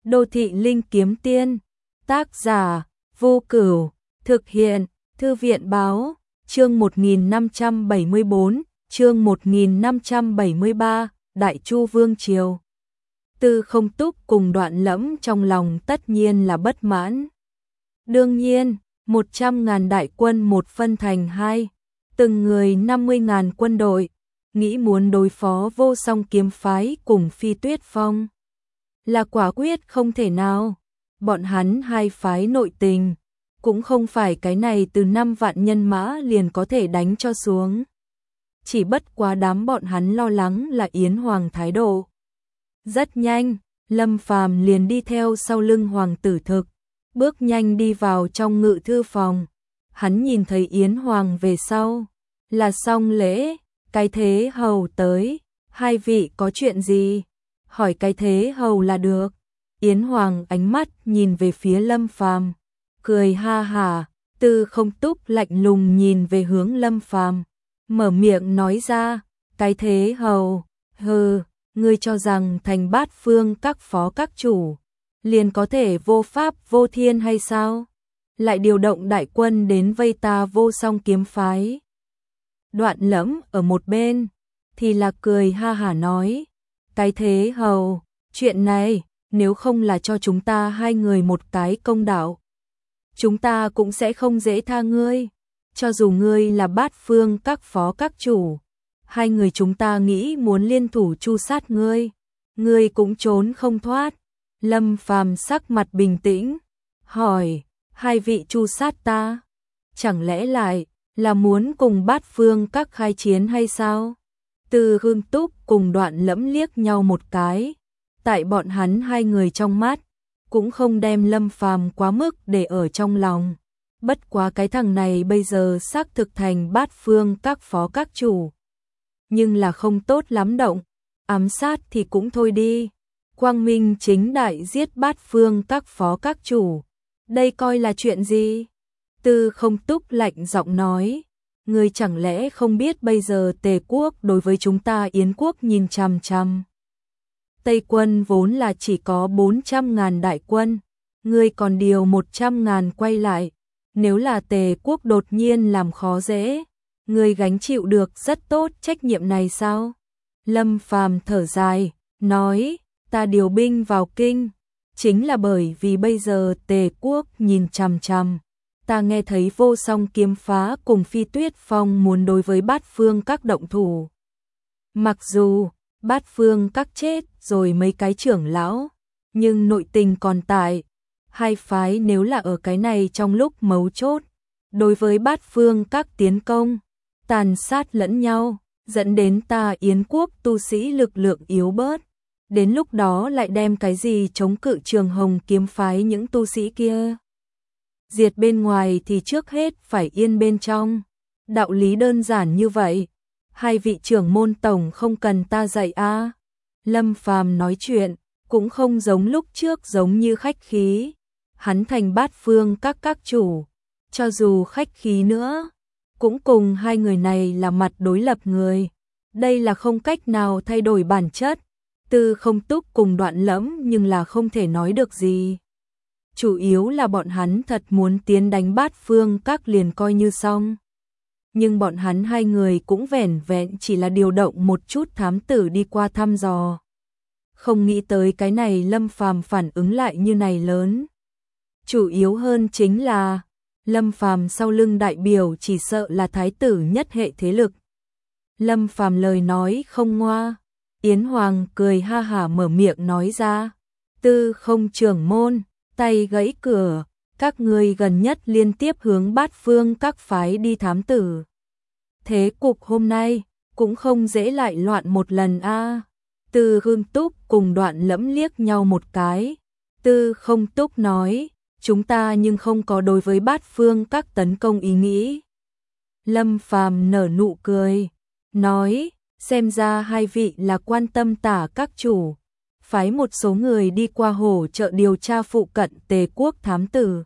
Đô thị linh kiếm tiên, tác giả, Vô Cửu, thực hiện, Thư viện báo, chương 1574, chương 1573, Đại Chu Vương Triều. Tư Không Túc cùng Đoạn Lẫm trong lòng tất nhiên là bất mãn. Đương nhiên, 100.000 đại quân một phân thành hai, từng người 50.000 quân đội, nghĩ muốn đối phó Vô Song kiếm phái cùng Phi Tuyết Phong là quả quyết không thể nào. Bọn hắn hai phái nội tình, cũng không phải cái này từ 5 vạn nhân mã liền có thể đánh cho xuống. Chỉ bất quá đám bọn hắn lo lắng là Yến Hoàng thái độ. Rất nhanh, Lâm Phàm liền đi theo sau lưng Hoàng tử Thực, bước nhanh đi vào trong ngự thư phòng. Hắn nhìn thấy Yến Hoàng về sau, là xong lễ, cái thế hầu tới, hai vị có chuyện gì? Hỏi cái thế hầu là được. Yến Hoàng ánh mắt nhìn về phía Lâm Phàm, cười ha hả. Tư Không Túc lạnh lùng nhìn về hướng Lâm Phàm, mở miệng nói ra, cái thế hầu, hừ, ngươi cho rằng thành Bát Phương các phó các chủ liền có thể vô pháp vô thiên hay sao? Lại điều động đại quân đến vây ta Vô Song kiếm phái. Đoạn Lẫm ở một bên thì là cười ha hả nói, cái thế hầu, chuyện này nếu không là cho chúng ta hai người một cái công đạo, chúng ta cũng sẽ không dễ tha ngươi. Cho dù ngươi là Bát Phương các phó các chủ, hai người chúng ta nghĩ muốn liên thủ tru sát ngươi cũng trốn không thoát. Lâm Phàm sắc mặt bình tĩnh, hỏi, hai vị tru sát ta, chẳng lẽ lại là muốn cùng Bát Phương các khai chiến hay sao? Tư Không Túc cùng Đoạn Lẫm liếc nhau một cái, tại bọn hắn hai người trong mắt, cũng không đem Lâm Phàm quá mức để ở trong lòng. Bất quá cái thằng này bây giờ xác thực thành Bát Phương các phó các chủ, nhưng là không tốt lắm động, ám sát thì cũng thôi đi, quang minh chính đại giết Bát Phương các phó các chủ, đây coi là chuyện gì? Tư Không Túc lạnh giọng nói, ngươi chẳng lẽ không biết bây giờ Tề quốc đối với chúng ta Yến quốc nhìn chằm chằm. Tây quân vốn là chỉ có 400.000 đại quân, ngươi còn điều 100.000 quay lại, nếu là Tề quốc đột nhiên làm khó dễ, ngươi gánh chịu được rất tốt trách nhiệm này sao? Lâm Phàm thở dài, nói, ta điều binh vào kinh, chính là bởi vì bây giờ Tề quốc nhìn chằm chằm. Ta nghe thấy Vô Song kiếm phá cùng Phi Tuyết Phong muốn đối với Bát Phương các động thủ. Mặc dù Bát Phương các chết rồi mấy cái trưởng lão, nhưng nội tình còn tại. Hai phái nếu là ở cái này trong lúc mấu chốt, đối với Bát Phương các tiến công, tàn sát lẫn nhau, dẫn đến ta Yến quốc tu sĩ lực lượng yếu bớt. Đến lúc đó lại đem cái gì chống cự Trường Hồng kiếm phái những tu sĩ kia. Diệt bên ngoài thì trước hết phải yên bên trong. Đạo lý đơn giản như vậy. Hai vị trưởng môn tổng không cần ta dạy a. Lâm Phàm nói chuyện, cũng không giống lúc trước giống như khách khí. Hắn thành Bát Phương các chủ. Cho dù khách khí nữa, cũng cùng hai người này là mặt đối lập người. Đây là không cách nào thay đổi bản chất. Tư Không Túc cùng Đoạn Lẫm nhưng là không thể nói được gì. Chủ yếu là bọn hắn thật muốn tiến đánh Bát Phương các liền coi như xong. Nhưng bọn hắn hai người cũng vẻn vẹn chỉ là điều động một chút thám tử đi qua thăm dò. Không nghĩ tới cái này Lâm Phàm phản ứng lại như này lớn. Chủ yếu hơn chính là Lâm Phàm sau lưng đại biểu chỉ sợ là thái tử nhất hệ thế lực. Lâm Phàm lời nói không ngoa. Yến Hoàng cười ha hả mở miệng nói ra, Tư Không trưởng môn, tay gãy cửa, các ngươi gần nhất liên tiếp hướng Bát Phương các phái đi thám tử. Thế cục hôm nay cũng không dễ lại loạn một lần a. Tư Không Túc cùng Đoạn Lẫm liếc nhau một cái. Tư Không Túc nói, chúng ta nhưng không có đối với Bát Phương các tấn công ý nghĩ. Lâm Phàm nở nụ cười, nói, xem ra hai vị là quan tâm tả các chủ, phái một số người đi qua hỗ trợ điều tra phụ cận Tề quốc thám tử.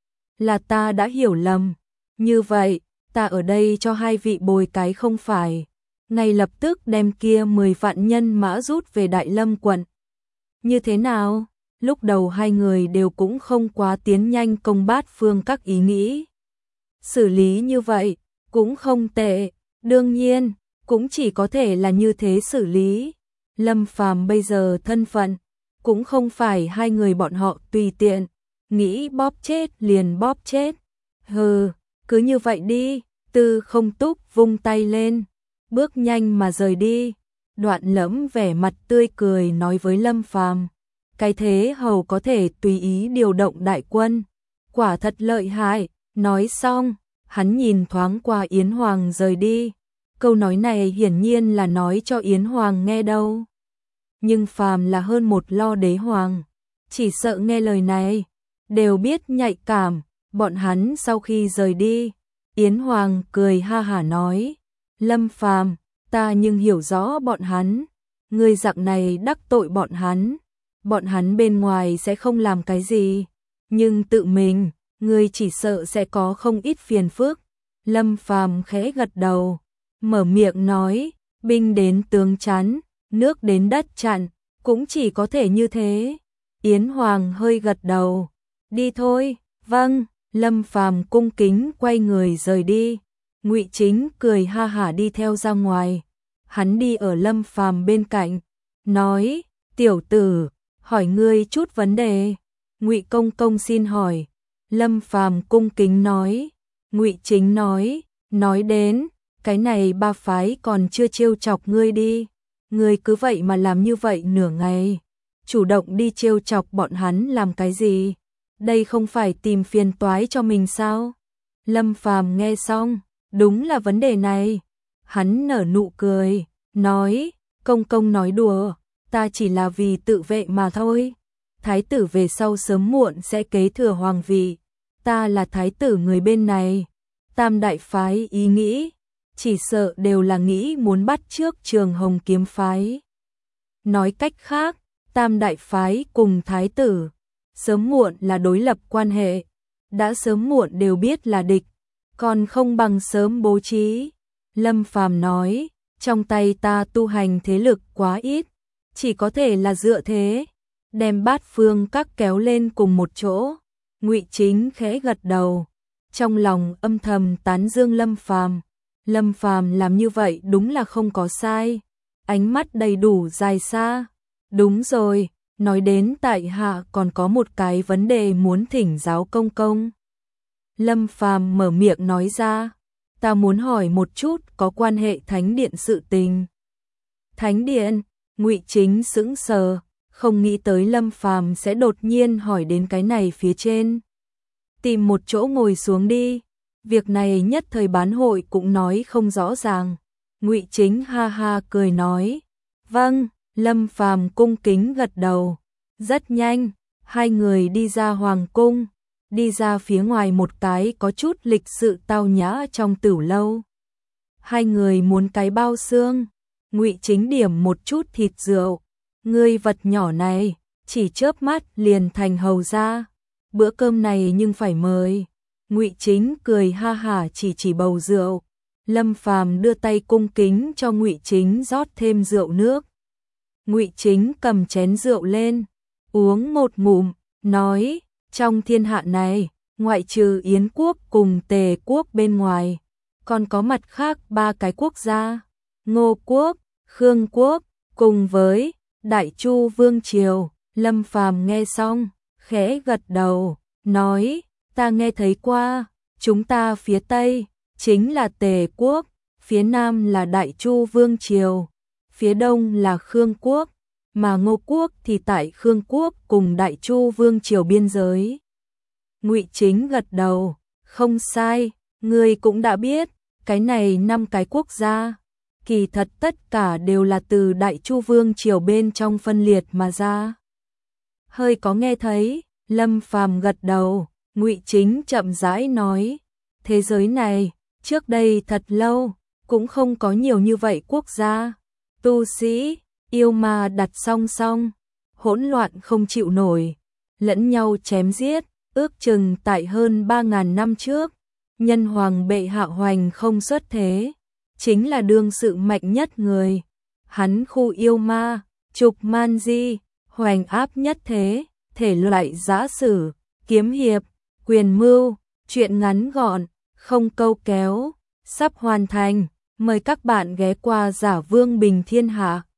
Là ta đã hiểu lầm, như vậy, ta ở đây cho hai vị bồi cái không phải, ngay lập tức đem kia 10 vạn nhân mã rút về Đại Lâm quận. Như thế nào? lúc đầu hai người đều cũng không quá tiến nhanh công bát phương các ý nghĩ. Xử lý như vậy, cũng không tệ, đương nhiên, cũng chỉ có thể là như thế xử lý. Lâm Phàm bây giờ thân phận, cũng không phải hai người bọn họ tùy tiện, nghĩ bóp chết liền bóp chết. Hừ, cứ như vậy đi, Tư Không Túc vung tay lên, bước nhanh mà rời đi. Đoạn Lẫm vẻ mặt tươi cười nói với Lâm Phàm, cái thế hầu có thể tùy ý điều động đại quân, quả thật lợi hại. Nói xong, hắn nhìn thoáng qua Yến Hoàng rời đi. Câu nói này hiển nhiên là nói cho Yến Hoàng nghe đâu. Nhưng phàm là hơn một lo đế hoàng, chỉ sợ nghe lời này, đều biết nhạy cảm. Bọn hắn sau khi rời đi, Yến Hoàng cười ha hả nói, Lâm Phàm, ta nhưng hiểu rõ bọn hắn, ngươi dạng này đắc tội bọn hắn bên ngoài sẽ không làm cái gì, nhưng tự mình, ngươi chỉ sợ sẽ có không ít phiền phức. Lâm Phàm khẽ gật đầu, mở miệng nói, binh đến tướng chắn, nước đến đất chặn, cũng chỉ có thể như thế. Yến Hoàng hơi gật đầu, đi thôi. Vâng. Lâm Phàm cung kính quay người rời đi. Ngụy Chính cười ha hả đi theo ra ngoài. Hắn đi ở Lâm Phàm bên cạnh, nói, tiểu tử, hỏi ngươi chút vấn đề. Ngụy công công xin hỏi. Lâm Phàm cung kính nói. Ngụy Chính nói đến, cái này ba phái còn chưa trêu chọc ngươi đi. Ngươi cứ vậy mà làm như vậy nửa ngày, chủ động đi trêu chọc bọn hắn làm cái gì? Đây không phải tìm phiền toái cho mình sao? Lâm Phàm nghe xong, đúng là vấn đề này. Hắn nở nụ cười, nói, công công nói đùa, ta chỉ là vì tự vệ mà thôi. Thái tử về sau sớm muộn sẽ kế thừa hoàng vị, ta là thái tử người bên này. Tam đại phái ý nghĩ, chỉ sợ đều là nghĩ muốn bắt trước Trường Hồng kiếm phái. Nói cách khác, tam đại phái cùng thái tử sớm muộn là đối lập quan hệ, đã sớm muộn đều biết là địch, còn không bằng sớm bố trí. Lâm Phàm nói, trong tay ta tu hành thế lực quá ít, chỉ có thể là dựa thế, đem bát phương các kéo lên cùng một chỗ. Ngụy Chính khẽ gật đầu, trong lòng âm thầm tán dương Lâm Phàm. Lâm Phàm làm như vậy đúng là không có sai, ánh mắt đầy đủ dài xa. Đúng rồi, nói đến tại hạ còn có một cái vấn đề muốn thỉnh giáo công công. Lâm Phàm mở miệng nói ra, ta muốn hỏi một chút có quan hệ thánh điện sự tình. Thánh điện? Ngụy Chính sững sờ, không nghĩ tới Lâm Phàm sẽ đột nhiên hỏi đến cái này phía trên. Tìm một chỗ ngồi xuống đi, việc này nhất thời bán hội cũng nói không rõ ràng. Ngụy Chính ha ha cười nói, vâng. Lâm Phàm cung kính gật đầu. Rất nhanh, hai người đi ra hoàng cung, đi ra phía ngoài một cái có chút lịch sự tao nhã trong tửu lâu. Hai người muốn cái bao xương. Ngụy Chính điểm một chút thịt rượu. Ngươi vật nhỏ này, chỉ chớp mắt liền thành hầu gia. Bữa cơm này nhưng phải mời. Ngụy Chính cười ha hả chỉ bầu rượu. Lâm Phàm đưa tay cung kính cho Ngụy Chính rót thêm rượu nước. Ngụy Chính cầm chén rượu lên, uống một ngụm, nói, trong thiên hạ này, ngoại trừ Yến quốc cùng Tề quốc bên ngoài, còn có mặt khác ba cái quốc gia, Ngô quốc, Khương quốc, cùng với Đại Chu Vương Triều. Lâm Phàm nghe xong, khẽ gật đầu, nói, ta nghe thấy qua, chúng ta phía Tây chính là Tề quốc, phía Nam là Đại Chu Vương Triều, phía Đông là Khương quốc, mà Ngô quốc thì tại Khương quốc cùng Đại Chu Vương Triều biên giới. Ngụy Chính gật đầu, không sai, ngươi cũng đã biết, cái này 5 cái quốc gia, kỳ thật tất cả đều là từ Đại Chu Vương Triều bên trong phân liệt mà ra. Hơi có nghe thấy, Lâm Phàm gật đầu. Ngụy Chính chậm rãi nói, thế giới này, trước đây thật lâu, cũng không có nhiều như vậy quốc gia. Tu sĩ, yêu ma đặt song song, hỗn loạn không chịu nổi, lẫn nhau chém giết, ước chừng tại hơn 3.000 năm trước. Nhân hoàng bệ hạ hoành không xuất thế, chính là đương sự mạnh nhất người. Hắn khu yêu ma, trục man di, hoành áp nhất thế, thể loại giã sử, kiếm hiệp, quyền mưu, truyện ngắn gọn, không câu kéo, sắp hoàn thành. Mời các bạn ghé qua Giả Vương Bình Thiên Hạ.